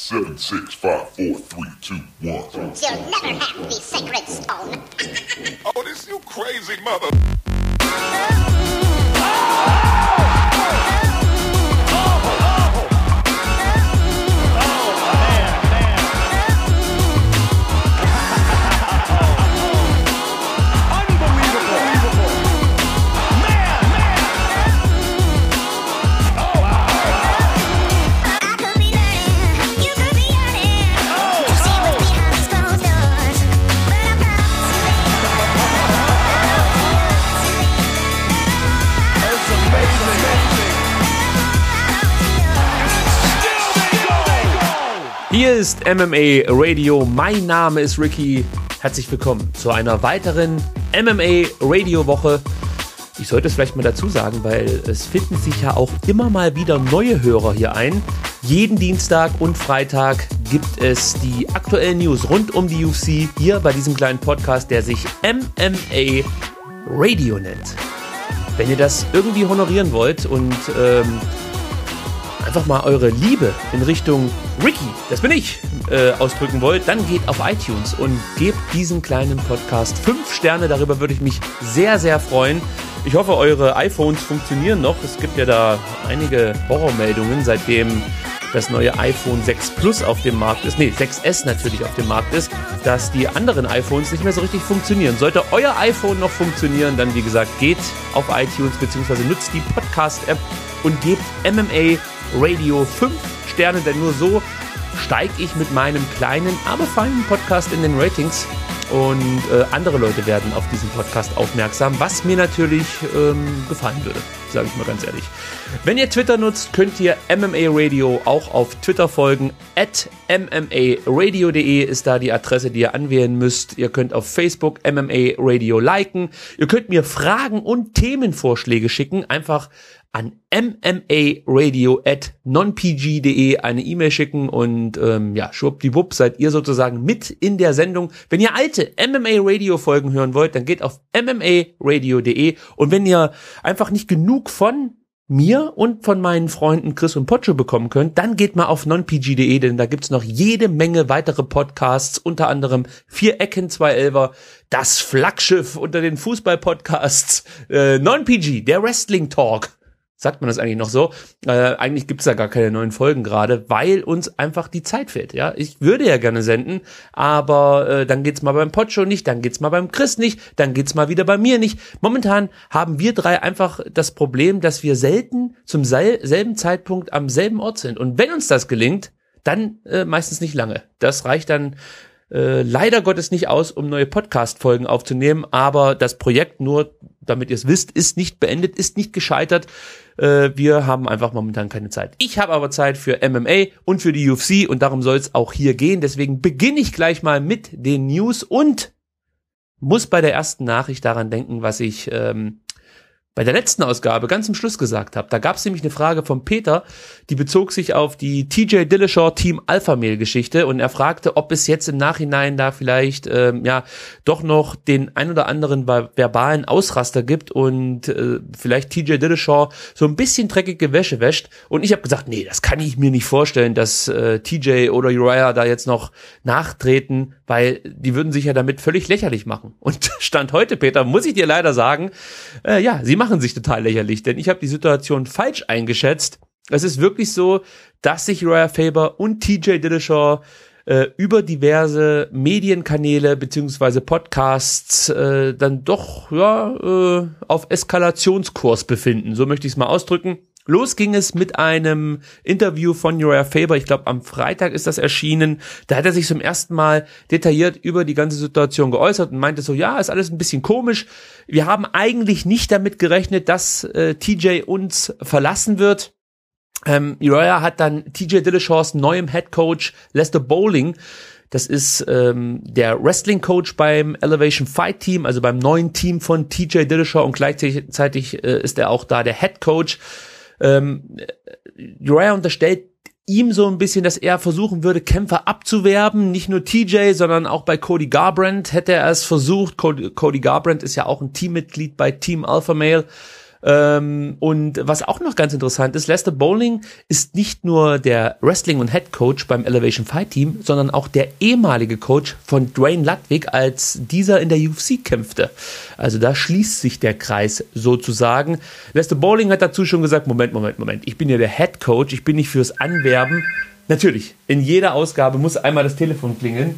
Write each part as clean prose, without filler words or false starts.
7, 6, 5, 4, 3, 2, 1. You'll never have the sacred stone. Oh, this you crazy mother... Hier ist MMA Radio, mein Name ist Ricky. Herzlich willkommen zu einer weiteren MMA Radio Woche. Ich sollte es vielleicht mal dazu sagen, weil es finden sich ja auch immer mal wieder neue Hörer hier ein. Jeden Dienstag und Freitag gibt es die aktuellen News rund um die UFC hier bei diesem kleinen Podcast, der sich MMA Radio nennt. Wenn ihr das irgendwie honorieren wollt und einfach mal eure Liebe in Richtung Ricky, das bin ich, ausdrücken wollt, dann geht auf iTunes und gebt diesem kleinen Podcast 5 Sterne. Darüber würde ich mich sehr, sehr freuen. Ich hoffe, eure iPhones funktionieren noch. Es gibt ja da einige Horrormeldungen, seitdem das neue iPhone 6 Plus auf dem Markt ist, 6S natürlich auf dem Markt ist, dass die anderen iPhones nicht mehr so richtig funktionieren. Sollte euer iPhone noch funktionieren, dann wie gesagt, geht auf iTunes bzw. nutzt die Podcast-App und gebt MMA Radio 5 Sterne, denn nur so steige ich mit meinem kleinen, aber feinen Podcast in den Ratings und andere Leute werden auf diesen Podcast aufmerksam, was mir natürlich gefallen würde, sage ich mal ganz ehrlich. Wenn ihr Twitter nutzt, könnt ihr MMA Radio auch auf Twitter folgen. @mmaradio.de ist da die Adresse, die ihr anwählen müsst. Ihr könnt auf Facebook MMA Radio liken. Ihr könnt mir Fragen und Themenvorschläge schicken. Einfach an mmaradio@nonpg.de eine E-Mail schicken und schwuppdiwupp seid ihr sozusagen mit in der Sendung. Wenn ihr alte MMA-Radio-Folgen hören wollt, dann geht auf mmaradio.de und wenn ihr einfach nicht genug von mir und von meinen Freunden Chris und Pocho bekommen könnt, dann geht mal auf nonpg.de, denn da gibt's noch jede Menge weitere Podcasts, unter anderem 4 Ecken, 2 Elfer, das Flaggschiff unter den Fußball-Podcasts, NonPG, der Wrestling-Talk. Sagt man das eigentlich noch so? Eigentlich gibt's da gar keine neuen Folgen gerade, weil uns einfach die Zeit fehlt. Ja, ich würde ja gerne senden, aber dann geht's mal beim Pocho nicht, dann geht's mal beim Chris nicht, dann geht's mal wieder bei mir nicht. Momentan haben wir drei einfach das Problem, dass wir selten zum selben Zeitpunkt am selben Ort sind. Und wenn uns das gelingt, dann meistens nicht lange. Das reicht dann leider Gottes nicht aus, um neue Podcast-Folgen aufzunehmen, aber das Projekt, nur damit ihr es wisst, ist nicht beendet, ist nicht gescheitert. Wir haben einfach momentan keine Zeit. Ich habe aber Zeit für MMA und für die UFC und darum soll es auch hier gehen. Deswegen beginne ich gleich mal mit den News und muss bei der ersten Nachricht daran denken, was ich bei der letzten Ausgabe ganz zum Schluss gesagt habe. Da gab es nämlich eine Frage von Peter, die bezog sich auf die TJ Dillashaw Team Alpha Male Geschichte und er fragte, ob es jetzt im Nachhinein da vielleicht doch noch den ein oder anderen verbalen Ausraster gibt und vielleicht TJ Dillashaw so ein bisschen dreckige Wäsche wäscht. Und ich habe gesagt, nee, das kann ich mir nicht vorstellen, dass TJ oder Uriah da jetzt noch nachtreten, weil die würden sich ja damit völlig lächerlich machen. Und Stand heute, Peter, muss ich dir leider sagen, sie machen sich total lächerlich, denn ich habe die Situation falsch eingeschätzt. Es ist wirklich so, dass sich Uriah Faber und TJ Dillashaw über diverse Medienkanäle beziehungsweise Podcasts dann doch auf Eskalationskurs befinden. So möchte ich es mal ausdrücken. Los ging es mit einem Interview von Uriah Faber, ich glaube am Freitag ist das erschienen, da hat er sich zum ersten Mal detailliert über die ganze Situation geäußert und meinte so, ja, ist alles ein bisschen komisch, wir haben eigentlich nicht damit gerechnet, dass TJ uns verlassen wird. Uriah hat dann TJ Dillashaws neuem Headcoach Lester Bowling, das ist der Wrestling-Coach beim Elevation Fight Team, also beim neuen Team von TJ Dillashaw und gleichzeitig ist er auch da der Headcoach. Uriah unterstellt ihm so ein bisschen, dass er versuchen würde, Kämpfer abzuwerben, nicht nur TJ, sondern auch bei Cody Garbrandt hätte er es versucht. Cody Garbrandt ist ja auch ein Teammitglied bei Team Alpha Male. Und was auch noch ganz interessant ist, Lester Bowling ist nicht nur der Wrestling- und Head Coach beim Elevation Fight Team, sondern auch der ehemalige Coach von Dwayne Ludwig, als dieser in der UFC kämpfte. Also da schließt sich der Kreis sozusagen. Lester Bowling hat dazu schon gesagt, Moment, ich bin ja der Head Coach, ich bin nicht fürs Anwerben. Natürlich, in jeder Ausgabe muss einmal das Telefon klingeln.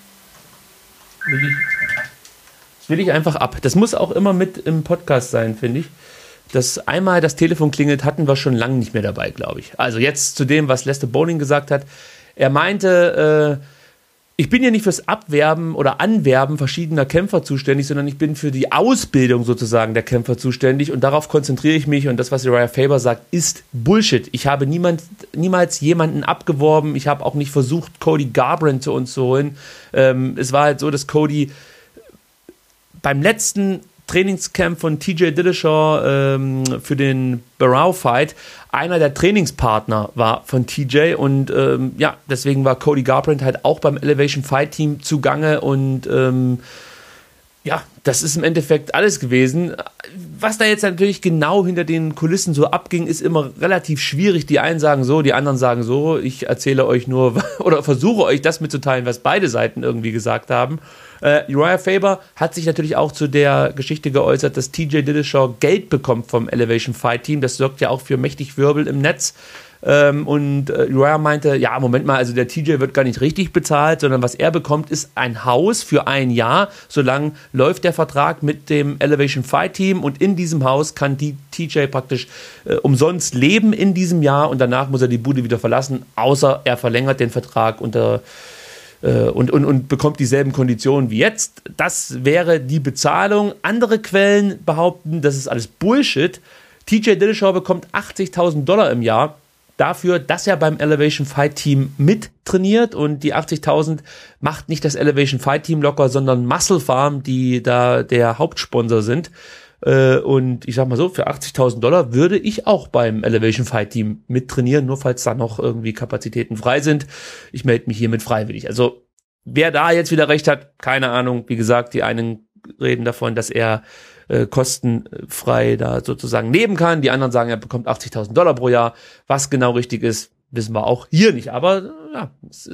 Das will ich einfach ab. Das muss auch immer mit im Podcast sein, finde ich. Dass einmal das Telefon klingelt, hatten wir schon lange nicht mehr dabei, glaube ich. Also jetzt zu dem, was Lester Bowling gesagt hat. Er meinte, ich bin ja nicht fürs Abwerben oder Anwerben verschiedener Kämpfer zuständig, sondern ich bin für die Ausbildung sozusagen der Kämpfer zuständig und darauf konzentriere ich mich, und das, was Uriah Faber sagt, ist Bullshit. Ich habe niemals jemanden abgeworben, ich habe auch nicht versucht, Cody Garbrandt zu uns zu holen. Es war halt so, dass Cody beim letzten Trainingscamp von TJ Dillashaw für den Barrow-Fight einer der Trainingspartner war von TJ, und deswegen war Cody Garbrandt halt auch beim Elevation Fight Team zugange, und das ist im Endeffekt alles gewesen. Was da jetzt natürlich genau hinter den Kulissen so abging, ist immer relativ schwierig. Die einen sagen so, die anderen sagen so. Ich erzähle euch nur oder versuche euch das mitzuteilen, was beide Seiten irgendwie gesagt haben. Uriah Faber hat sich natürlich auch zu der Geschichte geäußert, dass TJ Dillashaw Geld bekommt vom Elevation Fight Team. Das sorgt ja auch für mächtig Wirbel im Netz. Und Uriah meinte, ja, Moment mal, also der TJ wird gar nicht richtig bezahlt, sondern was er bekommt, ist ein Haus für ein Jahr. Solange läuft der Vertrag mit dem Elevation Fight Team, und in diesem Haus kann die TJ praktisch umsonst leben in diesem Jahr, und danach muss er die Bude wieder verlassen, außer er verlängert den Vertrag und bekommt dieselben Konditionen wie jetzt. Das wäre die Bezahlung. Andere Quellen behaupten, das ist alles Bullshit. TJ Dillashaw bekommt $80.000 im Jahr dafür, dass er beim Elevation Fight Team mittrainiert, und die 80.000 macht nicht das Elevation Fight Team locker, sondern Muscle Farm, die da der Hauptsponsor sind. Und ich sag mal so, für $80.000 würde ich auch beim Elevation Fight Team mittrainieren, nur falls da noch irgendwie Kapazitäten frei sind. Ich melde mich hiermit freiwillig. Also wer da jetzt wieder recht hat, keine Ahnung. Wie gesagt, die einen reden davon, dass er kostenfrei da sozusagen leben kann. Die anderen sagen, er bekommt $80.000 pro Jahr. Was genau richtig ist, wissen wir auch hier nicht. Aber ja,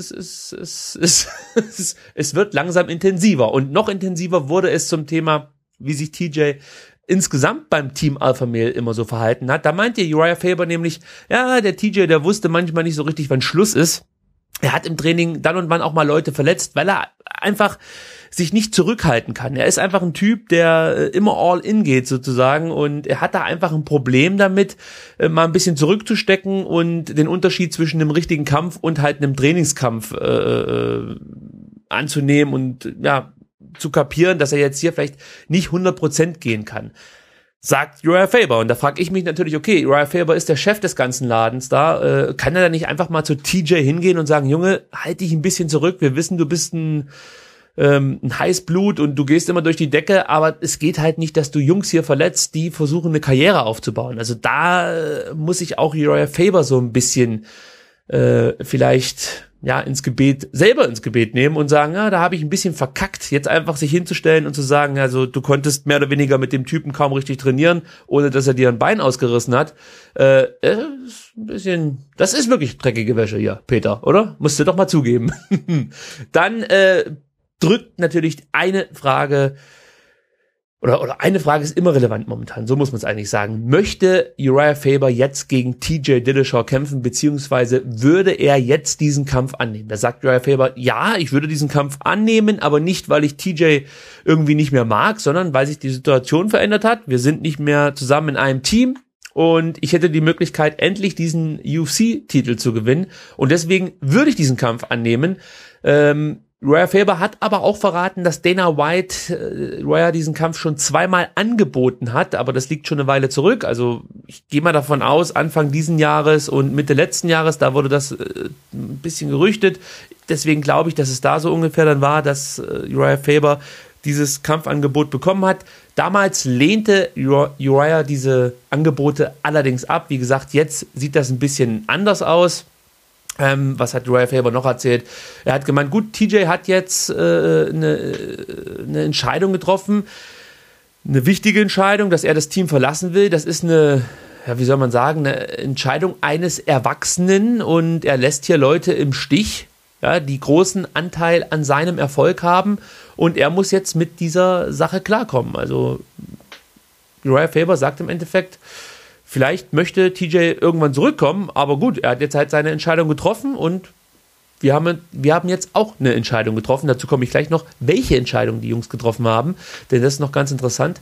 es wird langsam intensiver. Und noch intensiver wurde es zum Thema, wie sich TJ insgesamt beim Team Alpha Male immer so verhalten hat. Da meinte Uriah Faber nämlich, ja, der TJ, der wusste manchmal nicht so richtig, wann Schluss ist. Er hat im Training dann und wann auch mal Leute verletzt, weil er einfach sich nicht zurückhalten kann. Er ist einfach ein Typ, der immer all in geht sozusagen, und er hat da einfach ein Problem damit, mal ein bisschen zurückzustecken und den Unterschied zwischen einem richtigen Kampf und halt einem Trainingskampf anzunehmen und ja, zu kapieren, dass er jetzt hier vielleicht nicht 100% gehen kann. Sagt Uriah Faber. Und da frage ich mich natürlich, okay, Uriah Faber ist der Chef des ganzen Ladens da. Kann er da nicht einfach mal zu TJ hingehen und sagen, Junge, halt dich ein bisschen zurück. Wir wissen, du bist ein Heißblut und du gehst immer durch die Decke, aber es geht halt nicht, dass du Jungs hier verletzt, die versuchen, eine Karriere aufzubauen. Also da muss ich auch Uriah Faber so ein bisschen vielleicht selber ins Gebet nehmen und sagen, ja, da habe ich ein bisschen verkackt, jetzt einfach sich hinzustellen und zu sagen, also du konntest mehr oder weniger mit dem Typen kaum richtig trainieren, ohne dass er dir ein Bein ausgerissen hat. Ist ein bisschen, das ist wirklich dreckige Wäsche hier, Peter, oder? Musst du doch mal zugeben. Dann drückt natürlich eine Frage, oder eine Frage ist immer relevant momentan, so muss man es eigentlich sagen. Möchte Uriah Faber jetzt gegen TJ Dillashaw kämpfen, beziehungsweise würde er jetzt diesen Kampf annehmen? Da sagt Uriah Faber, ja, ich würde diesen Kampf annehmen, aber nicht, weil ich TJ irgendwie nicht mehr mag, sondern weil sich die Situation verändert hat. Wir sind nicht mehr zusammen in einem Team und ich hätte die Möglichkeit, endlich diesen UFC-Titel zu gewinnen, und deswegen würde ich diesen Kampf annehmen. Uriah Faber hat aber auch verraten, dass Dana White Uriah diesen Kampf schon zweimal angeboten hat, aber das liegt schon eine Weile zurück. Also ich gehe mal davon aus, Anfang diesen Jahres und Mitte letzten Jahres, da wurde das ein bisschen gerüchtet. Deswegen glaube ich, dass es da so ungefähr dann war, dass Uriah Faber dieses Kampfangebot bekommen hat. Damals lehnte Uriah diese Angebote allerdings ab. Wie gesagt, jetzt sieht das ein bisschen anders aus. Was hat Uriah Faber noch erzählt? Er hat gemeint, gut, TJ hat jetzt eine Entscheidung getroffen. wichtige Entscheidung, dass er das Team verlassen will. Das ist eine Entscheidung eines Erwachsenen und er lässt hier Leute im Stich, ja, die großen Anteil an seinem Erfolg haben und er muss jetzt mit dieser Sache klarkommen. Also Uriah Faber sagt im Endeffekt, vielleicht möchte TJ irgendwann zurückkommen, aber gut, er hat jetzt halt seine Entscheidung getroffen und wir haben jetzt auch eine Entscheidung getroffen. Dazu komme ich gleich noch, welche Entscheidung die Jungs getroffen haben, denn das ist noch ganz interessant.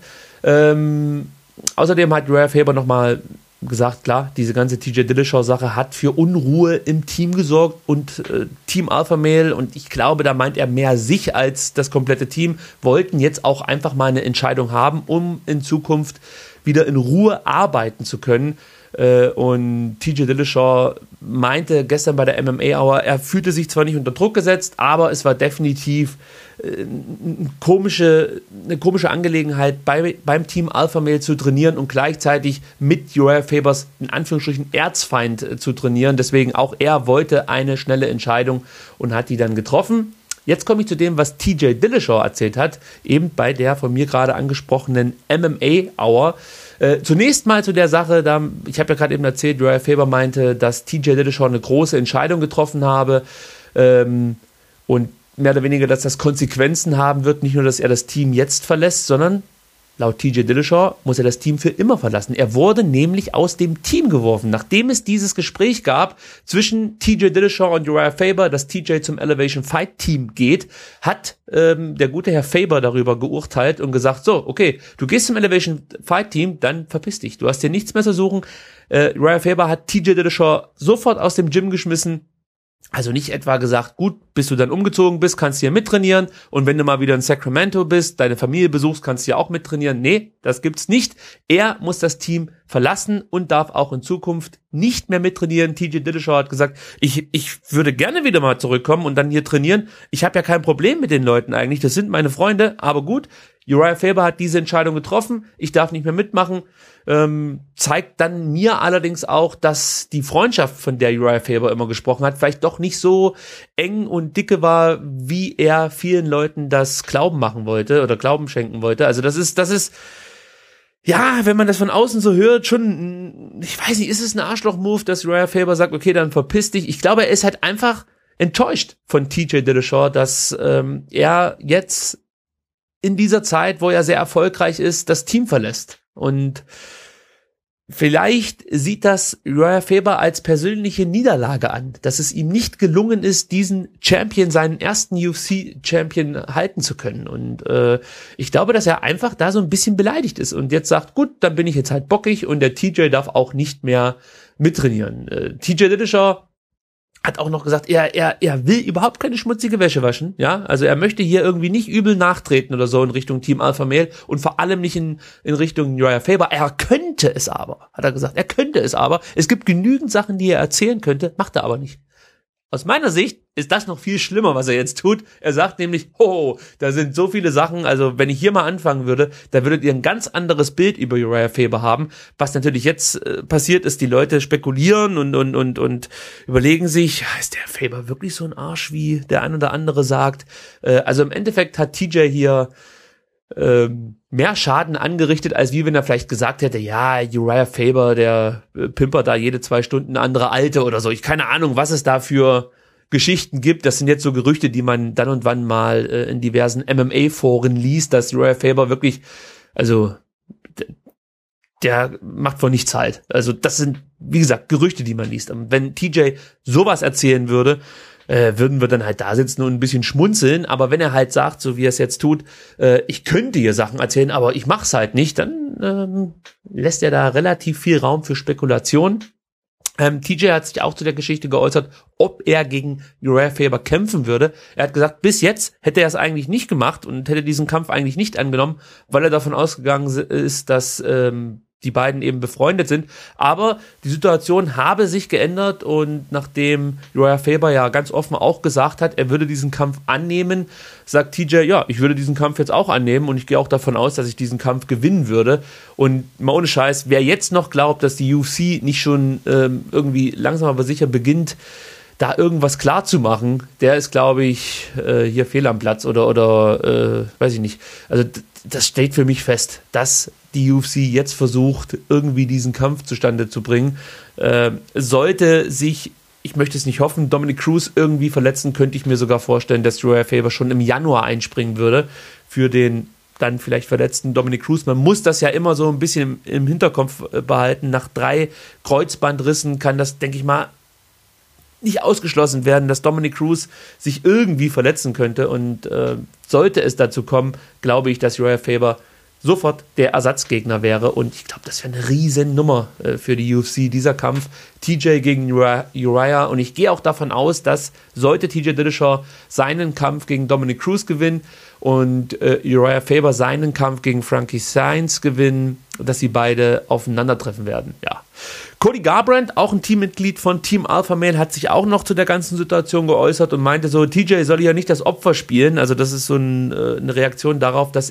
Außerdem hat Uriah Faber nochmal gesagt, klar, diese ganze TJ Dillashaw-Sache hat für Unruhe im Team gesorgt und Team Alpha Male, und ich glaube, da meint er mehr sich als das komplette Team, wollten jetzt auch einfach mal eine Entscheidung haben, um in Zukunft wieder in Ruhe arbeiten zu können. Und TJ Dillashaw meinte gestern bei der MMA Hour, er fühlte sich zwar nicht unter Druck gesetzt, aber es war definitiv eine komische Angelegenheit, beim Team Alpha Male zu trainieren und gleichzeitig mit Uriah Fabers, in Anführungsstrichen, Erzfeind zu trainieren. Deswegen auch er wollte eine schnelle Entscheidung und hat die dann getroffen. Jetzt komme ich zu dem, was TJ Dillashaw erzählt hat, eben bei der von mir gerade angesprochenen MMA Hour. Zunächst mal zu der Sache, ich habe ja gerade eben erzählt, Uriah Faber meinte, dass TJ Dillashaw eine große Entscheidung getroffen habe und mehr oder weniger, dass das Konsequenzen haben wird, nicht nur, dass er das Team jetzt verlässt, sondern laut TJ Dillashaw muss er das Team für immer verlassen. Er wurde nämlich aus dem Team geworfen. Nachdem es dieses Gespräch gab zwischen TJ Dillashaw und Uriah Faber, dass TJ zum Elevation Fight Team geht, hat der gute Herr Faber darüber geurteilt und gesagt, so, okay, du gehst zum Elevation Fight Team, dann verpiss dich. Du hast hier nichts mehr zu suchen. Uriah Faber hat TJ Dillashaw sofort aus dem Gym geschmissen. Also nicht etwa gesagt, gut, bis du dann umgezogen bist, kannst du hier mittrainieren und wenn du mal wieder in Sacramento bist, deine Familie besuchst, kannst du ja auch mittrainieren. Nee, das gibt's nicht. Er muss das Team verlassen und darf auch in Zukunft nicht mehr mittrainieren. TJ Dillashaw hat gesagt, ich würde gerne wieder mal zurückkommen und dann hier trainieren. Ich habe ja kein Problem mit den Leuten eigentlich, das sind meine Freunde, aber gut, Uriah Faber hat diese Entscheidung getroffen, ich darf nicht mehr mitmachen. Zeigt dann mir allerdings auch, dass die Freundschaft, von der Uriah Faber immer gesprochen hat, vielleicht doch nicht so eng und dicke war, wie er vielen Leuten das Glauben machen wollte oder Glauben schenken wollte. Also das ist, ja, wenn man das von außen so hört, schon, ich weiß nicht, ist es ein Arschloch-Move, dass Uriah Faber sagt, okay, dann verpiss dich. Ich glaube, er ist halt einfach enttäuscht von TJ Dillashaw, dass er jetzt in dieser Zeit, wo er sehr erfolgreich ist, das Team verlässt. Und vielleicht sieht das Uriah Faber als persönliche Niederlage an, dass es ihm nicht gelungen ist, diesen Champion, seinen ersten UFC-Champion halten zu können. Und ich glaube, dass er einfach da so ein bisschen beleidigt ist und jetzt sagt, gut, dann bin ich jetzt halt bockig und der TJ darf auch nicht mehr mittrainieren. TJ Dillashaw hat auch noch gesagt, er will überhaupt keine schmutzige Wäsche waschen, ja, also er möchte hier irgendwie nicht übel nachtreten oder so in Richtung Team Alpha Male und vor allem nicht in Richtung Uriah Faber. Er könnte es aber, hat er gesagt, es gibt genügend Sachen, die er erzählen könnte, macht er aber nicht. Aus meiner Sicht ist das noch viel schlimmer, was er jetzt tut. Er sagt nämlich, da sind so viele Sachen, also wenn ich hier mal anfangen würde, da würdet ihr ein ganz anderes Bild über Uriah Faber haben. Was natürlich jetzt passiert ist, die Leute spekulieren und überlegen sich, ist der Faber wirklich so ein Arsch, wie der ein oder andere sagt? Also im Endeffekt hat TJ hier mehr Schaden angerichtet, als wie wenn er vielleicht gesagt hätte, ja, Uriah Faber, der pimpert da jede 2 Stunden eine andere Alte oder so. Ich keine Ahnung, was es da für Geschichten gibt. Das sind jetzt so Gerüchte, die man dann und wann mal in diversen MMA-Foren liest, dass Uriah Faber wirklich, also der macht vor nichts halt. Also das sind, wie gesagt, Gerüchte, die man liest. Und wenn TJ sowas erzählen würde, würden wir dann halt da sitzen und ein bisschen schmunzeln, aber wenn er halt sagt, so wie er es jetzt tut, ich könnte hier Sachen erzählen, aber ich mach's halt nicht, dann lässt er da relativ viel Raum für Spekulation. TJ hat sich auch zu der Geschichte geäußert, ob er gegen Uriah Faber kämpfen würde. Er hat gesagt, bis jetzt hätte er es eigentlich nicht gemacht und hätte diesen Kampf eigentlich nicht angenommen, weil er davon ausgegangen ist, dass die beiden eben befreundet sind, aber die Situation habe sich geändert und nachdem Uriah Faber ja ganz offen auch gesagt hat, er würde diesen Kampf annehmen, sagt TJ, ja, ich würde diesen Kampf jetzt auch annehmen und ich gehe auch davon aus, dass ich diesen Kampf gewinnen würde und mal ohne Scheiß, wer jetzt noch glaubt, dass die UFC nicht schon irgendwie langsam aber sicher beginnt, da irgendwas klar zu machen, der ist, glaube ich, hier fehl am Platz oder weiß ich nicht. Also das steht für mich fest, dass die UFC jetzt versucht, irgendwie diesen Kampf zustande zu bringen. Sollte sich, ich möchte es nicht hoffen, Dominic Cruz irgendwie verletzen, könnte ich mir sogar vorstellen, dass Uriah Faber schon im Januar einspringen würde für den dann vielleicht verletzten Dominic Cruz. Man muss das ja immer so ein bisschen im Hinterkopf behalten. Nach 3 Kreuzbandrissen kann das, denke ich mal, nicht ausgeschlossen werden, dass Dominic Cruz sich irgendwie verletzen könnte. Und sollte es dazu kommen, glaube ich, dass Uriah Faber sofort der Ersatzgegner wäre. Und ich glaube, das wäre eine riesen Nummer für die UFC, dieser Kampf. TJ gegen Uriah. Und ich gehe auch davon aus, dass sollte TJ Dillashaw seinen Kampf gegen Dominic Cruz gewinnen und Uriah Faber seinen Kampf gegen Frankie Saenz gewinnen, dass sie beide aufeinandertreffen werden. Ja. Cody Garbrandt, auch ein Teammitglied von Team Alpha Male, hat sich auch noch zu der ganzen Situation geäußert und meinte so, TJ soll ja nicht das Opfer spielen. Also das ist so eine Reaktion darauf, dass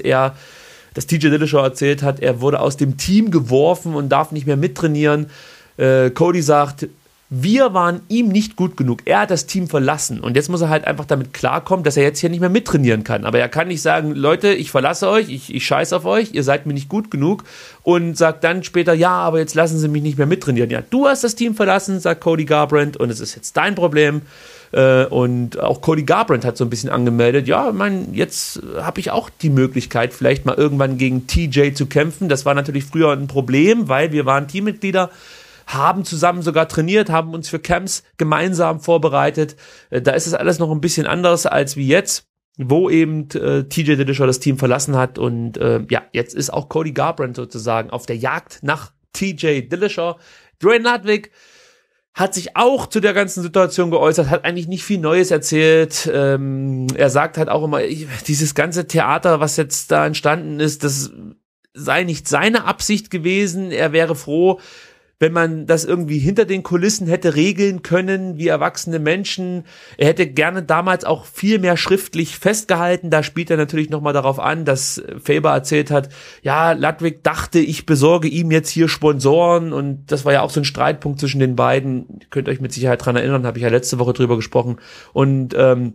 TJ Dillashaw erzählt hat, er wurde aus dem Team geworfen und darf nicht mehr mittrainieren. Cody sagt, wir waren ihm nicht gut genug. Er hat das Team verlassen und jetzt muss er halt einfach damit klarkommen, dass er jetzt hier nicht mehr mittrainieren kann. Aber er kann nicht sagen, Leute, ich verlasse euch, ich scheiß auf euch, ihr seid mir nicht gut genug und sagt dann später, ja, aber jetzt lassen sie mich nicht mehr mittrainieren. Ja, du hast das Team verlassen, sagt Cody Garbrandt und es ist jetzt dein Problem. Und auch Cody Garbrandt hat so ein bisschen angemeldet, ja, jetzt habe ich auch die Möglichkeit, vielleicht mal irgendwann gegen TJ zu kämpfen. Das war natürlich früher ein Problem, weil wir waren Teammitglieder, haben zusammen sogar trainiert, haben uns für Camps gemeinsam vorbereitet. Da ist es alles noch ein bisschen anders als wie jetzt, wo eben TJ Dillashaw das Team verlassen hat. Und jetzt ist auch Cody Garbrandt sozusagen auf der Jagd nach TJ Dillashaw. Duane Ludwig hat sich auch zu der ganzen Situation geäußert, hat eigentlich nicht viel Neues erzählt. Er sagt halt auch immer, dieses ganze Theater, was jetzt da entstanden ist, das sei nicht seine Absicht gewesen. Er wäre froh, wenn man das irgendwie hinter den Kulissen hätte regeln können, wie erwachsene Menschen. Er hätte gerne damals auch viel mehr schriftlich festgehalten. Da spielt er natürlich nochmal darauf an, dass Faber erzählt hat, ja, Ludwig dachte, ich besorge ihm jetzt hier Sponsoren und das war ja auch so ein Streitpunkt zwischen den beiden. Ihr könnt euch mit Sicherheit dran erinnern, habe ich ja letzte Woche drüber gesprochen. Und Duane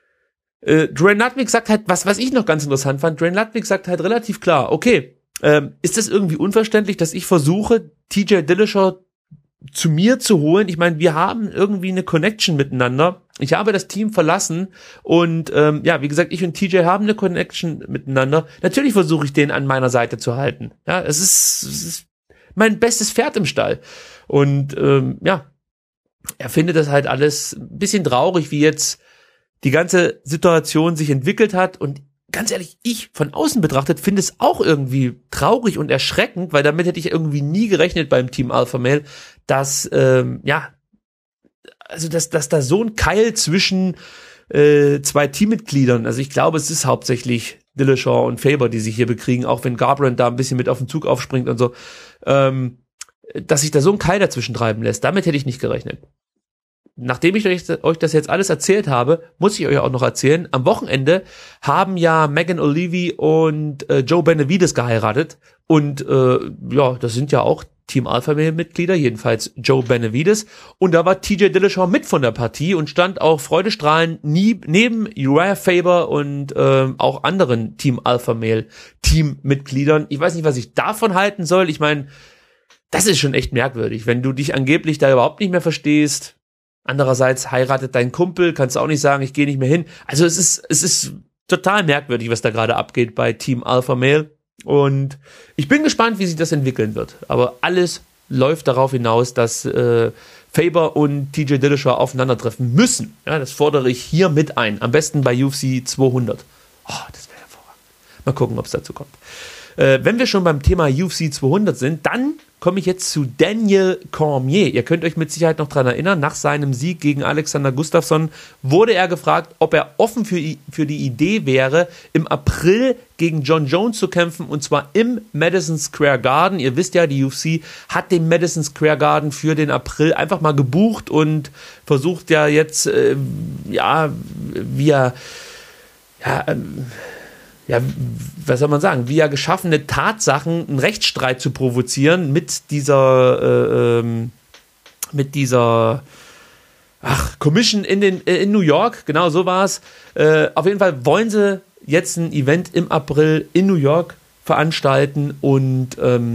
Ludwig sagt halt, was ich noch ganz interessant fand, Duane Ludwig sagt halt relativ klar, okay, ist das irgendwie unverständlich, dass ich versuche, TJ Dillashaw zu mir zu holen? Ich meine, wir haben irgendwie eine Connection miteinander. Ich habe das Team verlassen und wie gesagt, ich und TJ haben eine Connection miteinander. Natürlich versuche ich den an meiner Seite zu halten. Ja, es ist mein bestes Pferd im Stall. Und er findet das halt alles ein bisschen traurig, wie jetzt die ganze Situation sich entwickelt hat und ganz ehrlich, ich von außen betrachtet finde es auch irgendwie traurig und erschreckend, weil damit hätte ich irgendwie nie gerechnet beim Team Alpha Male, dass dass da so ein Keil zwischen 2 Teammitgliedern, also ich glaube, es ist hauptsächlich Dillashaw und Faber, die sich hier bekriegen, auch wenn Garbrandt da ein bisschen mit auf den Zug aufspringt und so, dass sich da so ein Keil dazwischen treiben lässt. Damit hätte ich nicht gerechnet. Nachdem ich euch das jetzt alles erzählt habe, muss ich euch auch noch erzählen, am Wochenende haben ja Megan Olivi und Joe Benavidez geheiratet und das sind ja auch Team Alpha Male Mitglieder, jedenfalls Joe Benavidez, und da war TJ Dillashaw mit von der Partie und stand auch freudestrahlend neben Uriah Faber und auch anderen Team Alpha Male Teammitgliedern. Ich weiß nicht, was ich davon halten soll. Ich meine, das ist schon echt merkwürdig, wenn du dich angeblich da überhaupt nicht mehr verstehst. Andererseits heiratet dein Kumpel, kannst du auch nicht sagen, ich gehe nicht mehr hin. Also es ist total merkwürdig, was da gerade abgeht bei Team Alpha Male. Und ich bin gespannt, wie sich das entwickeln wird. Aber alles läuft darauf hinaus, dass Faber und TJ Dillashaw aufeinandertreffen müssen. Ja, das fordere ich hier mit ein. Am besten bei UFC 200. Oh, das wäre hervorragend. Mal gucken, ob es dazu kommt. Wenn wir schon beim Thema UFC 200 sind, dann komme ich jetzt zu Daniel Cormier. Ihr könnt euch mit Sicherheit noch dran erinnern, nach seinem Sieg gegen Alexander Gustafsson wurde er gefragt, ob er offen für die Idee wäre, im April gegen John Jones zu kämpfen, und zwar im Madison Square Garden. Ihr wisst ja, die UFC hat den Madison Square Garden für den April einfach mal gebucht und versucht ja jetzt, was soll man sagen, via geschaffene Tatsachen einen Rechtsstreit zu provozieren mit dieser Commission in New York, genau so war es. Auf jeden Fall wollen sie jetzt ein Event im April in New York veranstalten und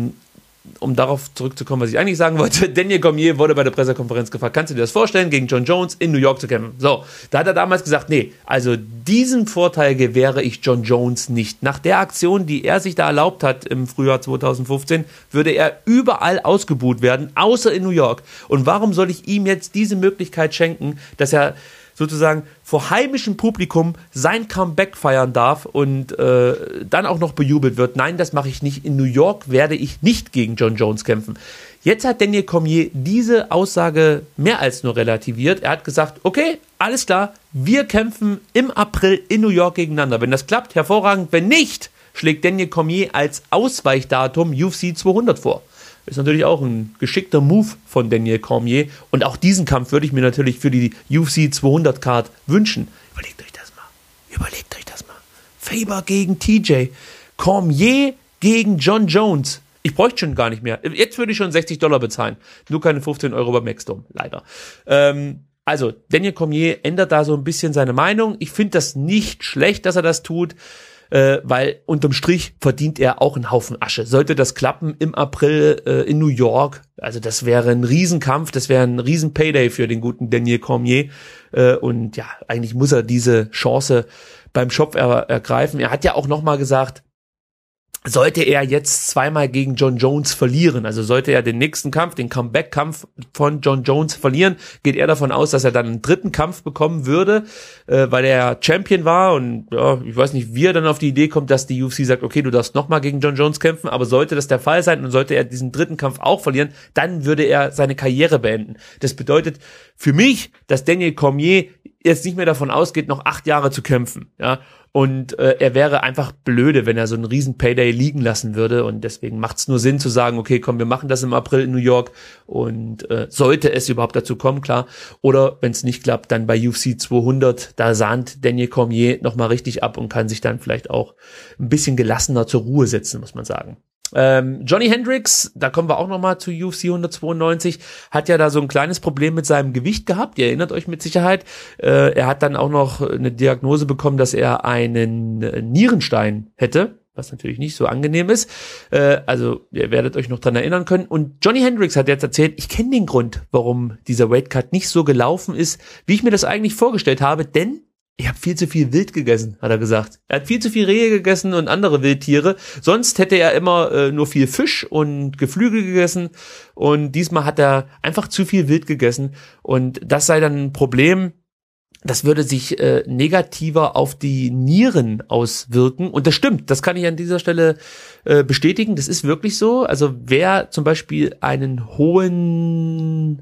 um darauf zurückzukommen, was ich eigentlich sagen wollte, Daniel Cormier wurde bei der Pressekonferenz gefragt, kannst du dir das vorstellen, gegen Jon Jones in New York zu kämpfen? So, da hat er damals gesagt, nee, also diesen Vorteil gewähre ich Jon Jones nicht. Nach der Aktion, die er sich da erlaubt hat im Frühjahr 2015, würde er überall ausgebuht werden, außer in New York. Und warum soll ich ihm jetzt diese Möglichkeit schenken, dass er sozusagen vor heimischem Publikum sein Comeback feiern darf und dann auch noch bejubelt wird? Nein, das mache ich nicht. In New York werde ich nicht gegen Jon Jones kämpfen. Jetzt hat Daniel Cormier diese Aussage mehr als nur relativiert. Er hat gesagt, okay, alles klar, wir kämpfen im April in New York gegeneinander. Wenn das klappt, hervorragend. Wenn nicht, schlägt Daniel Cormier als Ausweichdatum UFC 200 vor. Ist natürlich auch ein geschickter Move von Daniel Cormier. Und auch diesen Kampf würde ich mir natürlich für die UFC 200 Card wünschen. Überlegt euch das mal. Faber gegen TJ. Cormier gegen Jon Jones. Ich bräuchte schon gar nicht mehr. Jetzt würde ich schon $60 bezahlen. Nur keine 15 Euro beim Maxdome. Leider. Also, Daniel Cormier ändert da so ein bisschen seine Meinung. Ich finde das nicht schlecht, dass er das tut. Weil unterm Strich verdient er auch einen Haufen Asche. Sollte das klappen im April in New York, also das wäre ein Riesenkampf, das wäre ein Riesen-Payday für den guten Daniel Cormier. Und ja, eigentlich muss er diese Chance beim Schopf ergreifen. Er hat ja auch nochmal gesagt, sollte er jetzt zweimal gegen Jon Jones verlieren, also sollte er den nächsten Kampf, den Comeback-Kampf von Jon Jones verlieren, geht er davon aus, dass er dann einen dritten Kampf bekommen würde, weil er Champion war und ja, ich weiß nicht, wie er dann auf die Idee kommt, dass die UFC sagt, okay, du darfst nochmal gegen Jon Jones kämpfen, aber sollte das der Fall sein und sollte er diesen dritten Kampf auch verlieren, dann würde er seine Karriere beenden. Das bedeutet für mich, dass Daniel Cormier jetzt nicht mehr davon ausgeht, noch 8 Jahre zu kämpfen, ja. Und er wäre einfach blöde, wenn er so einen riesen Payday liegen lassen würde. Und deswegen macht es nur Sinn zu sagen, okay, komm, wir machen das im April in New York. Und sollte es überhaupt dazu kommen, klar. Oder wenn es nicht klappt, dann bei UFC 200, da sahnt Daniel Cormier nochmal richtig ab und kann sich dann vielleicht auch ein bisschen gelassener zur Ruhe setzen, muss man sagen. Johnny Hendricks, da kommen wir auch nochmal zu UFC 192, hat ja da so ein kleines Problem mit seinem Gewicht gehabt, ihr erinnert euch mit Sicherheit. Er hat dann auch noch eine Diagnose bekommen, dass er einen Nierenstein hätte, was natürlich nicht so angenehm ist. Also ihr werdet euch noch dran erinnern können. Und Johnny Hendricks hat jetzt erzählt, ich kenne den Grund, warum dieser Weightcut nicht so gelaufen ist, wie ich mir das eigentlich vorgestellt habe, denn ich habe viel zu viel Wild gegessen, hat er gesagt. Er hat viel zu viel Rehe gegessen und andere Wildtiere. Sonst hätte er immer nur viel Fisch und Geflügel gegessen. Und diesmal hat er einfach zu viel Wild gegessen. Und das sei dann ein Problem. Das würde sich negativer auf die Nieren auswirken. Und das stimmt, das kann ich an dieser Stelle bestätigen. Das ist wirklich so. Also wer zum Beispiel einen hohen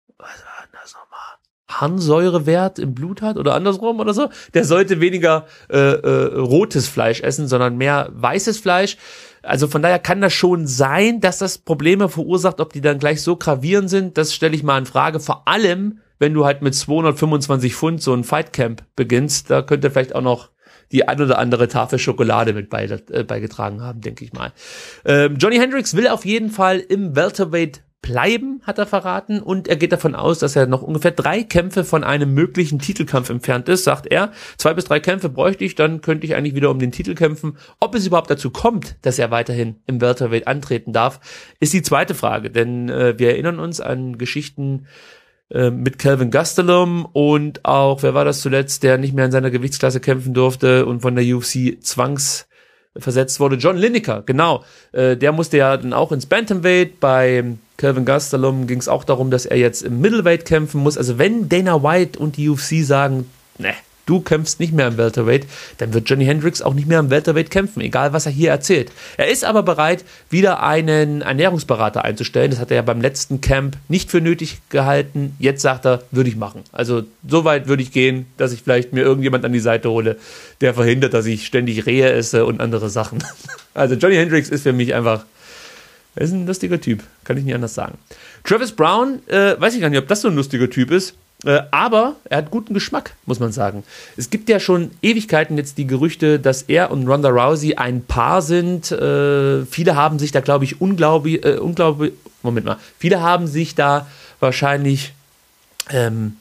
Harnsäurewert im Blut hat oder andersrum oder so, der sollte weniger rotes Fleisch essen, sondern mehr weißes Fleisch. Also von daher kann das schon sein, dass das Probleme verursacht. Ob die dann gleich so gravierend sind, das stelle ich mal in Frage. Vor allem, wenn du halt mit 225 Pfund so ein Fightcamp beginnst, da könnte vielleicht auch noch die ein oder andere Tafel Schokolade mit beigetragen haben, denke ich mal. Johnny Hendricks will auf jeden Fall im Welterweight bleiben, hat er verraten, und er geht davon aus, dass er noch ungefähr 3 Kämpfe von einem möglichen Titelkampf entfernt ist, sagt er. 2 bis 3 Kämpfe bräuchte ich, dann könnte ich eigentlich wieder um den Titel kämpfen. Ob es überhaupt dazu kommt, dass er weiterhin im Welterweight antreten darf, ist die zweite Frage, denn wir erinnern uns an Geschichten mit Kelvin Gastelum und auch, wer war das zuletzt, der nicht mehr in seiner Gewichtsklasse kämpfen durfte und von der UFC zwangsversetzt wurde? John Lineker, genau. Der musste ja dann auch ins Bantamweight. Bei Kelvin Gastelum ging es auch darum, dass er jetzt im Middleweight kämpfen muss. Also wenn Dana White und die UFC sagen, ne, du kämpfst nicht mehr im Welterweight, dann wird Johnny Hendricks auch nicht mehr im Welterweight kämpfen, egal was er hier erzählt. Er ist aber bereit, wieder einen Ernährungsberater einzustellen. Das hat er ja beim letzten Camp nicht für nötig gehalten. Jetzt sagt er, würde ich machen. Also so weit würde ich gehen, dass ich vielleicht mir irgendjemand an die Seite hole, der verhindert, dass ich ständig Rehe esse und andere Sachen. Also Johnny Hendricks ist für mich einfach, er ist ein lustiger Typ, kann ich nicht anders sagen. Travis Brown, weiß ich gar nicht, ob das so ein lustiger Typ ist. Aber er hat guten Geschmack, muss man sagen. Es gibt ja schon Ewigkeiten jetzt die Gerüchte, dass er und Ronda Rousey ein Paar sind. Viele haben sich da, glaube ich, viele haben sich da wahrscheinlich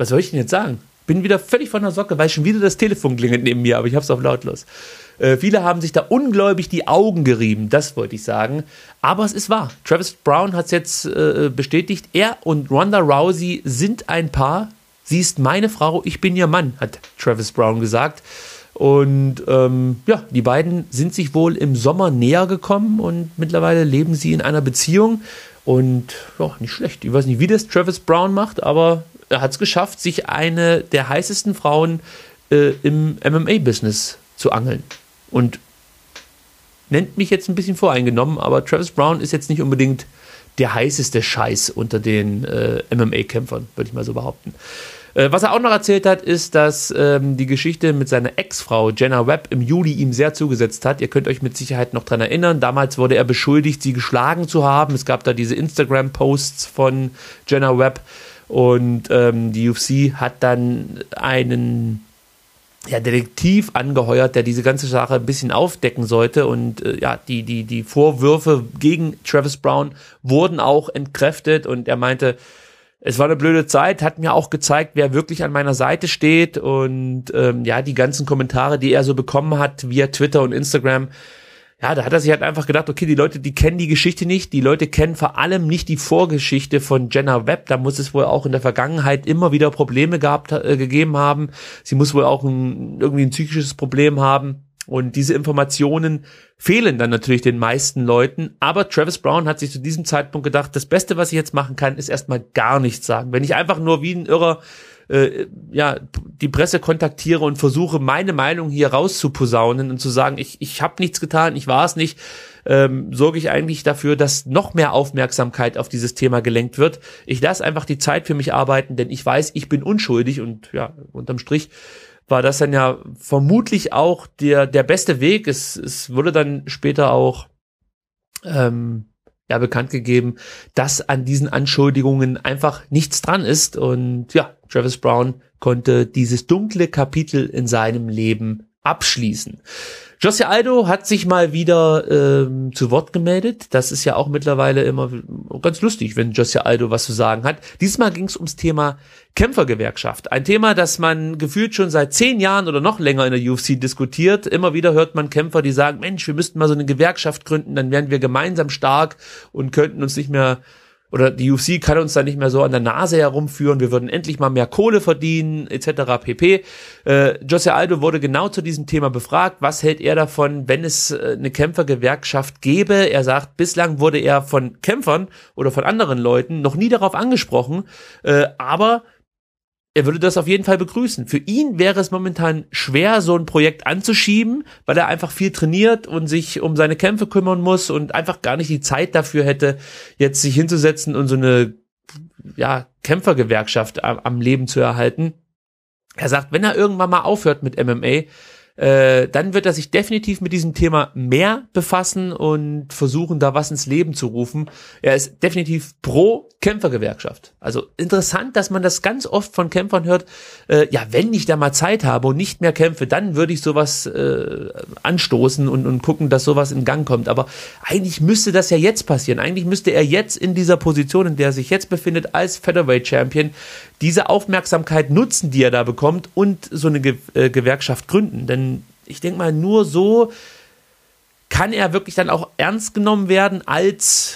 Was soll ich denn jetzt sagen? Bin wieder völlig von der Socke, weil schon wieder das Telefon klingelt neben mir, aber ich habe es auf lautlos. Viele haben sich da ungläubig die Augen gerieben, das wollte ich sagen. Aber es ist wahr. Travis Browne hat es jetzt bestätigt. Er und Ronda Rousey sind ein Paar. Sie ist meine Frau, ich bin ihr Mann, hat Travis Browne gesagt. Und die beiden sind sich wohl im Sommer näher gekommen und mittlerweile leben sie in einer Beziehung. Und ja, nicht schlecht. Ich weiß nicht, wie das Travis Browne macht, aber er hat es geschafft, sich eine der heißesten Frauen im MMA-Business zu angeln. Und nennt mich jetzt ein bisschen voreingenommen, aber Travis Browne ist jetzt nicht unbedingt der heißeste Scheiß unter den MMA-Kämpfern, würde ich mal so behaupten. Was er auch noch erzählt hat, ist, dass die Geschichte mit seiner Ex-Frau Jenna Webb im Juli ihm sehr zugesetzt hat. Ihr könnt euch mit Sicherheit noch dran erinnern. Damals wurde er beschuldigt, sie geschlagen zu haben. Es gab da diese Instagram-Posts von Jenna Webb und die UFC hat dann einen Detektiv angeheuert, der diese ganze Sache ein bisschen aufdecken sollte und die Vorwürfe gegen Travis Browne wurden auch entkräftet und er meinte, es war eine blöde Zeit, hat mir auch gezeigt, wer wirklich an meiner Seite steht und die ganzen Kommentare, die er so bekommen hat via Twitter und Instagram, ja, da hat er sich halt einfach gedacht, okay, die Leute, die kennen die Geschichte nicht, die Leute kennen vor allem nicht die Vorgeschichte von Jenna Webb, da muss es wohl auch in der Vergangenheit immer wieder Probleme gegeben haben, sie muss wohl auch irgendwie ein psychisches Problem haben und diese Informationen fehlen dann natürlich den meisten Leuten, aber Travis Browne hat sich zu diesem Zeitpunkt gedacht, das Beste, was ich jetzt machen kann, ist erstmal gar nichts sagen. Wenn ich einfach nur wie ein Irrer die Presse kontaktiere und versuche, meine Meinung hier rauszuposaunen und zu sagen, ich habe nichts getan, ich war es nicht, sorge ich eigentlich dafür, dass noch mehr Aufmerksamkeit auf dieses Thema gelenkt wird. Ich lasse einfach die Zeit für mich arbeiten, denn ich weiß, ich bin unschuldig und ja, unterm Strich war das dann ja vermutlich auch der beste Weg. Es wurde dann später auch bekannt gegeben, dass an diesen Anschuldigungen einfach nichts dran ist und ja, Travis Browne konnte dieses dunkle Kapitel in seinem Leben abschließen. Jose Aldo hat sich mal wieder zu Wort gemeldet. Das ist ja auch mittlerweile immer ganz lustig, wenn Jose Aldo was zu sagen hat. Diesmal ging es ums Thema Kämpfergewerkschaft. Ein Thema, das man gefühlt schon seit 10 Jahren oder noch länger in der UFC diskutiert. Immer wieder hört man Kämpfer, die sagen, Mensch, wir müssten mal so eine Gewerkschaft gründen, dann wären wir gemeinsam stark und könnten uns nicht mehr, oder die UFC kann uns da nicht mehr so an der Nase herumführen, wir würden endlich mal mehr Kohle verdienen, etc. pp. Jose Aldo wurde genau zu diesem Thema befragt, was hält er davon, wenn es eine Kämpfergewerkschaft gäbe. Er sagt, bislang wurde er von Kämpfern oder von anderen Leuten noch nie darauf angesprochen, aber er würde das auf jeden Fall begrüßen. Für ihn wäre es momentan schwer, so ein Projekt anzuschieben, weil er einfach viel trainiert und sich um seine Kämpfe kümmern muss und einfach gar nicht die Zeit dafür hätte, jetzt sich hinzusetzen und so eine Kämpfergewerkschaft am Leben zu erhalten. Er sagt, wenn er irgendwann mal aufhört mit MMA, dann wird er sich definitiv mit diesem Thema mehr befassen und versuchen, da was ins Leben zu rufen. Er ist definitiv pro Kämpfergewerkschaft. Also interessant, dass man das ganz oft von Kämpfern hört, wenn ich da mal Zeit habe und nicht mehr kämpfe, dann würde ich sowas anstoßen und gucken, dass sowas in Gang kommt. Aber eigentlich müsste das ja jetzt passieren. Eigentlich müsste er jetzt in dieser Position, in der er sich jetzt befindet, als Featherweight Champion, diese Aufmerksamkeit nutzen, die er da bekommt und so eine Gewerkschaft gründen. Denn ich denke mal, nur so kann er wirklich dann auch ernst genommen werden als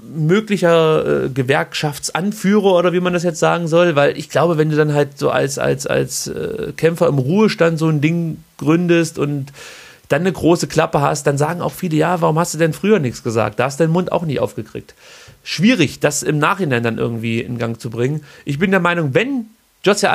möglicher Gewerkschaftsanführer oder wie man das jetzt sagen soll, weil ich glaube, wenn du dann halt so als Kämpfer im Ruhestand so ein Ding gründest und dann eine große Klappe hast, dann sagen auch viele, ja, warum hast du denn früher nichts gesagt? Da hast du den Mund auch nie aufgekriegt. Schwierig, das im Nachhinein dann irgendwie in Gang zu bringen. Ich bin der Meinung, wenn Jose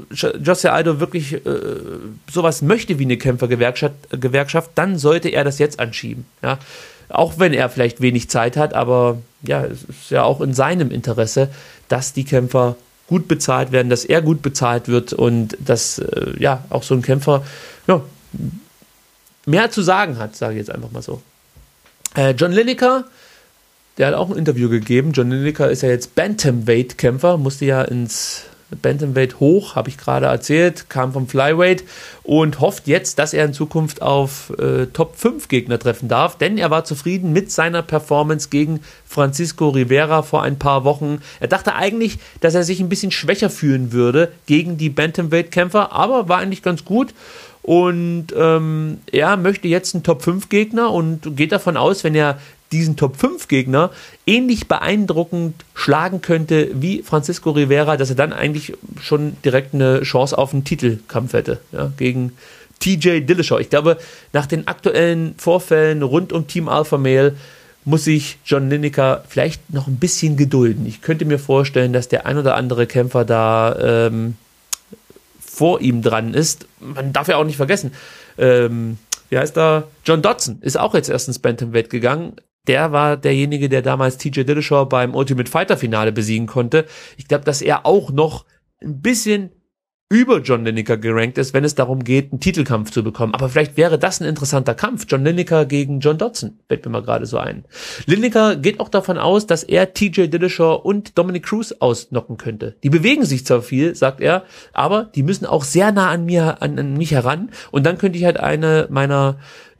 Aldo wirklich sowas möchte wie eine Kämpfergewerkschaft, dann sollte er das jetzt anschieben. Ja? Auch wenn er vielleicht wenig Zeit hat, aber ja, es ist ja auch in seinem Interesse, dass die Kämpfer gut bezahlt werden, dass er gut bezahlt wird und dass auch so ein Kämpfer mehr zu sagen hat, sage ich jetzt einfach mal so. John Lineker, der hat auch ein Interview gegeben. John Lineker ist ja jetzt Bantamweight-Kämpfer, musste ja ins Bantamweight hoch, habe ich gerade erzählt, kam vom Flyweight und hofft jetzt, dass er in Zukunft auf Top 5 Gegner treffen darf, denn er war zufrieden mit seiner Performance gegen Francisco Rivera vor ein paar Wochen. Er dachte eigentlich, dass er sich ein bisschen schwächer fühlen würde gegen die Bantamweight-Kämpfer, aber war eigentlich ganz gut. Und er möchte jetzt einen Top-5-Gegner und geht davon aus, wenn er diesen Top-5-Gegner ähnlich beeindruckend schlagen könnte wie Francisco Rivera, dass er dann eigentlich schon direkt eine Chance auf einen Titelkampf hätte, ja, gegen TJ Dillashaw. Ich glaube, nach den aktuellen Vorfällen rund um Team Alpha Male muss sich John Lineker vielleicht noch ein bisschen gedulden. Ich könnte mir vorstellen, dass der ein oder andere Kämpfer da vor ihm dran ist. Man darf ja auch nicht vergessen, wie heißt er? John Dodson ist auch jetzt erst ins Bantamweight gegangen. Der war derjenige, der damals TJ Dillashaw beim Ultimate Fighter Finale besiegen konnte. Ich glaube, dass er auch noch ein bisschen über John Lineker gerankt ist, wenn es darum geht, einen Titelkampf zu bekommen. Aber vielleicht wäre das ein interessanter Kampf. John Lineker gegen John Dodson, fällt mir mal gerade so ein. Lineker geht auch davon aus, dass er TJ Dillashaw und Dominic Cruz ausnocken könnte. Die bewegen sich zwar viel, sagt er, aber die müssen auch sehr nah an mich heran. Und dann könnte ich halt eine meiner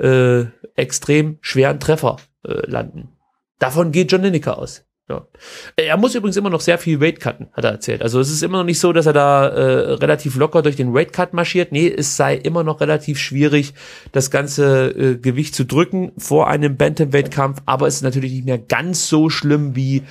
extrem schweren Treffer landen. Davon geht John Lineker aus. Ja. Er muss übrigens immer noch sehr viel Weight cutten, hat er erzählt. Also es ist immer noch nicht so, dass er da relativ locker durch den Weight Cut marschiert. Nee, es sei immer noch relativ schwierig, das ganze Gewicht zu drücken vor einem Bantamweight-Kampf, aber es ist natürlich nicht mehr ganz so schlimm wie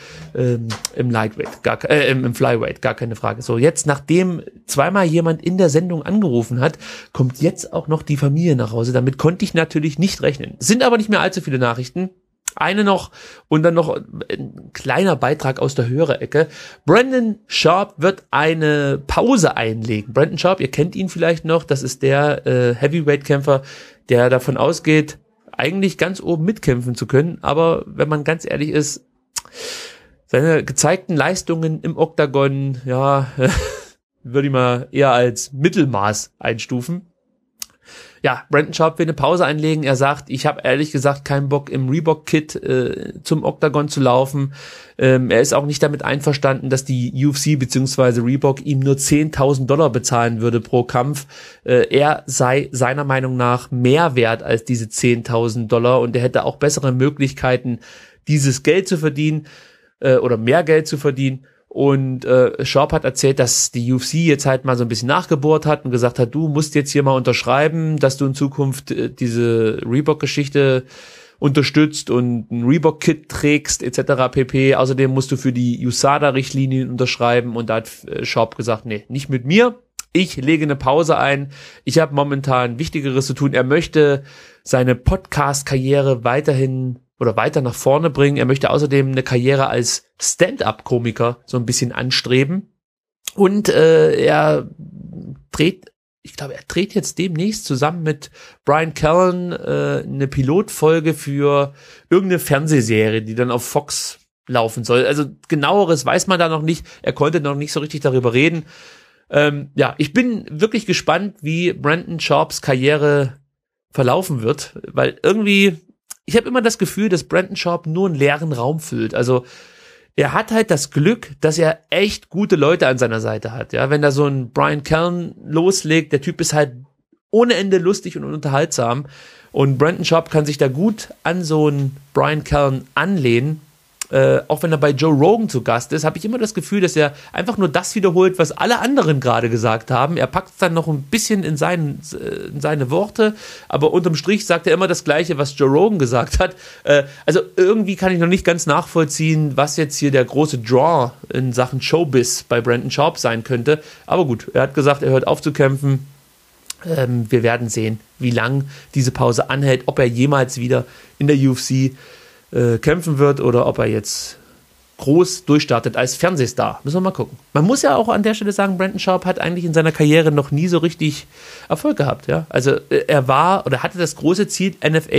im Lightweight, im Flyweight, gar keine Frage. So, jetzt, nachdem zweimal jemand in der Sendung angerufen hat, kommt jetzt auch noch die Familie nach Hause. Damit konnte ich natürlich nicht rechnen. Es sind aber nicht mehr allzu viele Nachrichten. Eine noch und dann noch ein kleiner Beitrag aus der Hörerecke. Brandon Sharp wird eine Pause einlegen. Brandon Sharp, ihr kennt ihn vielleicht noch, das ist der Heavyweight-Kämpfer, der davon ausgeht, eigentlich ganz oben mitkämpfen zu können. Aber wenn man ganz ehrlich ist, seine gezeigten Leistungen im Oktagon, ja, würde ich mal eher als Mittelmaß einstufen. Ja, Brandon Sharp will eine Pause einlegen. Er sagt, ich habe ehrlich gesagt keinen Bock, im Reebok-Kit zum Oktagon zu laufen. Er ist auch nicht damit einverstanden, dass die UFC bzw. Reebok ihm nur $10.000 bezahlen würde pro Kampf. Er sei seiner Meinung nach mehr wert als diese $10.000 und er hätte auch bessere Möglichkeiten, dieses Geld zu verdienen oder mehr Geld zu verdienen. Und Sharp hat erzählt, dass die UFC jetzt halt mal so ein bisschen nachgebohrt hat und gesagt hat, du musst jetzt hier mal unterschreiben, dass du in Zukunft diese Reebok-Geschichte unterstützt und ein Reebok-Kit trägst etc. pp. Außerdem musst du für die USADA-Richtlinien unterschreiben und da hat Sharp gesagt, nee, nicht mit mir. Ich lege eine Pause ein. Ich habe momentan Wichtigeres zu tun. Er möchte seine Podcast-Karriere weiter nach vorne bringen. Er möchte außerdem eine Karriere als Stand-up-Komiker so ein bisschen anstreben. Und er dreht jetzt demnächst zusammen mit Brian Callen eine Pilotfolge für irgendeine Fernsehserie, die dann auf Fox laufen soll. Also genaueres weiß man da noch nicht. Er konnte noch nicht so richtig darüber reden. Ja, ich bin wirklich gespannt, wie Brandon Sharps Karriere verlaufen wird, weil irgendwie ich habe immer das Gefühl, dass Brandon Sharp nur einen leeren Raum füllt. Also er hat halt das Glück, dass er echt gute Leute an seiner Seite hat. Ja, wenn da so ein Brian Callen loslegt, der Typ ist halt ohne Ende lustig und unterhaltsam. Und Brandon Sharp kann sich da gut an so einen Brian Callen anlehnen. Auch wenn er bei Joe Rogan zu Gast ist, habe ich immer das Gefühl, dass er einfach nur das wiederholt, was alle anderen gerade gesagt haben. Er packt es dann noch ein bisschen in seine Worte, aber unterm Strich sagt er immer das Gleiche, was Joe Rogan gesagt hat. Also irgendwie kann ich noch nicht ganz nachvollziehen, was jetzt hier der große Draw in Sachen Showbiz bei Brandon Sharp sein könnte. Aber gut, er hat gesagt, er hört auf zu kämpfen. Wir werden sehen, wie lang diese Pause anhält, ob er jemals wieder in der UFC kämpfen wird oder ob er jetzt groß durchstartet als Fernsehstar. Müssen wir mal gucken. Man muss ja auch an der Stelle sagen, Brandon Sharp hat eigentlich in seiner Karriere noch nie so richtig Erfolg gehabt. Ja? Also er hatte das große Ziel,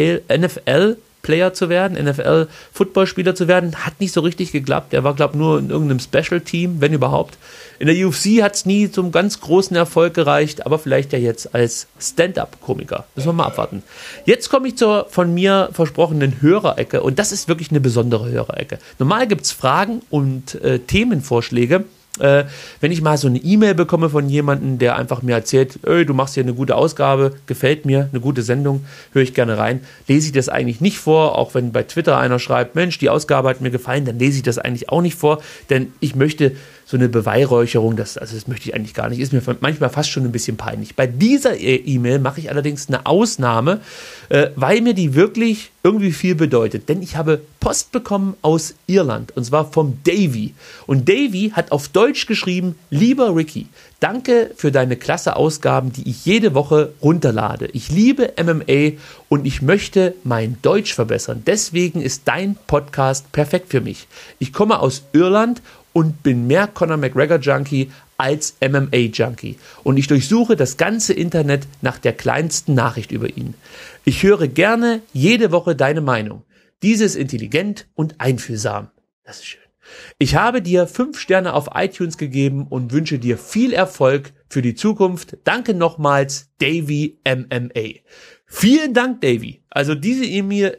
NFL-Player zu werden, NFL-Footballspieler zu werden, hat nicht so richtig geklappt. Er war, glaube ich, nur in irgendeinem Special-Team, wenn überhaupt. In der UFC hat es nie zum ganz großen Erfolg gereicht, aber vielleicht ja jetzt als Stand-up-Komiker. Müssen wir mal abwarten. Jetzt komme ich zur von mir versprochenen Hörerecke und das ist wirklich eine besondere Hörerecke. Normal gibt es Fragen und Themenvorschläge Wenn ich mal so eine E-Mail bekomme von jemandem, der einfach mir erzählt, du machst hier eine gute Ausgabe, gefällt mir, eine gute Sendung, höre ich gerne rein, lese ich das eigentlich nicht vor, auch wenn bei Twitter einer schreibt, Mensch, die Ausgabe hat mir gefallen, dann lese ich das eigentlich auch nicht vor, denn ich möchte so eine Beweihräucherung, das möchte ich eigentlich gar nicht, ist mir manchmal fast schon ein bisschen peinlich. Bei dieser E-Mail mache ich allerdings eine Ausnahme, weil mir die wirklich irgendwie viel bedeutet, denn ich habe Post bekommen aus Irland und zwar vom Davy und Davy hat auf Deutsch geschrieben, lieber Ricky, danke für deine klasse Ausgaben, die ich jede Woche runterlade. Ich liebe MMA und ich möchte mein Deutsch verbessern. Deswegen ist dein Podcast perfekt für mich. Ich komme aus Irland und bin mehr Conor McGregor-Junkie als MMA-Junkie. Und ich durchsuche das ganze Internet nach der kleinsten Nachricht über ihn. Ich höre gerne jede Woche deine Meinung. Diese ist intelligent und einfühlsam. Das ist schön. Ich habe dir 5 Sterne auf iTunes gegeben und wünsche dir viel Erfolg für die Zukunft. Danke nochmals, Davy MMA. Vielen Dank, Davy. Also diese E-Mail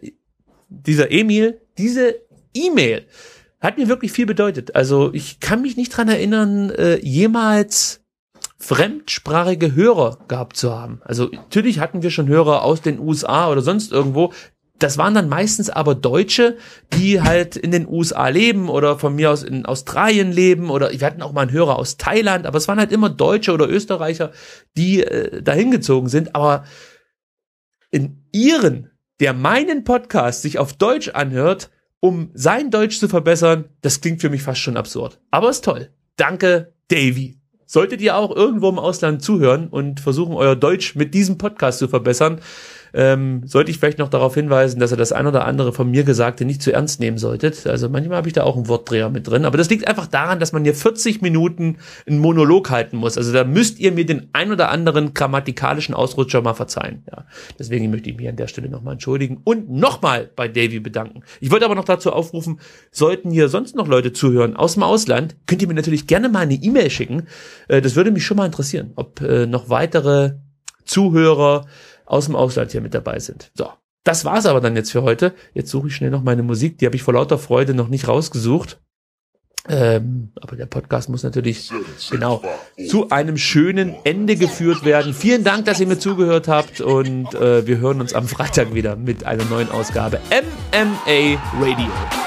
hat mir wirklich viel bedeutet. Also ich kann mich nicht dran erinnern, jemals fremdsprachige Hörer gehabt zu haben. Also natürlich hatten wir schon Hörer aus den USA oder sonst irgendwo. Das waren dann meistens aber Deutsche, die halt in den USA leben oder von mir aus in Australien leben oder wir hatten auch mal einen Hörer aus Thailand, aber es waren halt immer Deutsche oder Österreicher, die dahin gezogen sind. Aber in Iren, der meinen Podcast sich auf Deutsch anhört, um sein Deutsch zu verbessern, das klingt für mich fast schon absurd. Aber ist toll. Danke, Davy. Solltet ihr auch irgendwo im Ausland zuhören und versuchen, euer Deutsch mit diesem Podcast zu verbessern, sollte ich vielleicht noch darauf hinweisen, dass ihr das ein oder andere von mir Gesagte nicht zu ernst nehmen solltet. Also manchmal habe ich da auch einen Wortdreher mit drin. Aber das liegt einfach daran, dass man hier 40 Minuten einen Monolog halten muss. Also da müsst ihr mir den ein oder anderen grammatikalischen Ausrutscher mal verzeihen. Ja, deswegen möchte ich mich an der Stelle nochmal entschuldigen und nochmal bei Davy bedanken. Ich wollte aber noch dazu aufrufen, sollten hier sonst noch Leute zuhören aus dem Ausland, könnt ihr mir natürlich gerne mal eine E-Mail schicken. Das würde mich schon mal interessieren, ob noch weitere Zuhörer aus dem Ausland hier mit dabei sind. So, das war's aber dann jetzt für heute. Jetzt suche ich schnell noch meine Musik, die habe ich vor lauter Freude noch nicht rausgesucht. Aber der Podcast muss natürlich genau zu einem schönen Ende geführt werden. Vielen Dank, dass ihr mir zugehört habt und wir hören uns am Freitag wieder mit einer neuen Ausgabe MMA Radio.